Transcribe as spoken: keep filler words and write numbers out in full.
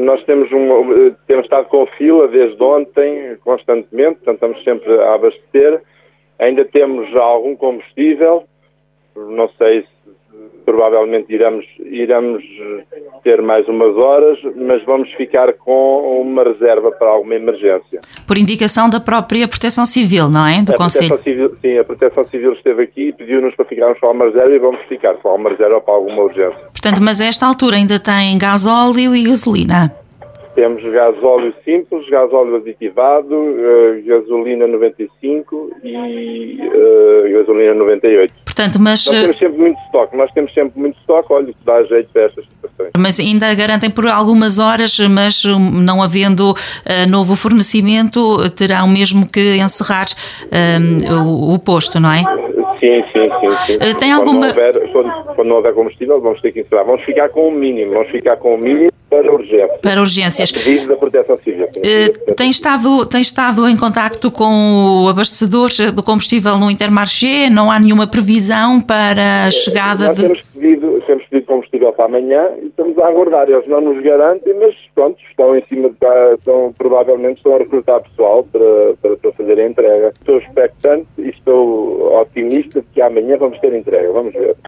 nós temos, um, temos estado com fila desde ontem, constantemente, portanto estamos sempre a abastecer. Ainda temos algum combustível, não sei se provavelmente iremos, iremos ter mais umas horas, mas vamos ficar com uma reserva para alguma emergência. Por indicação da própria Proteção Civil, não é? Do a Conselho. Proteção Civil, sim, a Proteção Civil esteve aqui e pediu-nos para ficarmos com uma reserva e vamos ficar com uma reserva para alguma urgência. Portanto, mas a esta altura ainda tem gasóleo e gasolina? Temos gasóleo simples, gasóleo aditivado, uh, gasolina noventa e cinco e uh, gasolina noventa e oito. Portanto, mas... Nós temos sempre muito estoque, nós temos sempre muito estoque, olha, isso dá jeito para estas situações. Mas ainda garantem por algumas horas, mas não havendo uh, novo fornecimento, terão mesmo que encerrar um, o, o posto, não é? Sim, sim, sim. sim. Uh, tem quando alguma... Não houver, quando, quando não houver combustível, vamos ter que encerrar. Vamos ficar com o mínimo, vamos ficar com o mínimo para urgências. Para urgências. A pedido da Proteção Civil. Uh, tem, estado, tem estado em contacto com o abastecedor do combustível no Intermarché? Não há nenhuma previsão para a chegada Nós de... temos pedido, temos pedido combustível para amanhã e estamos a aguardar. Eles não nos garantem, mas pronto, estão em cima de cá, estão, provavelmente estão a recrutar pessoal para, para, para fazer a entrega. Estou expectante e estou otimista de que amanhã vamos ter entrega. Vamos ver.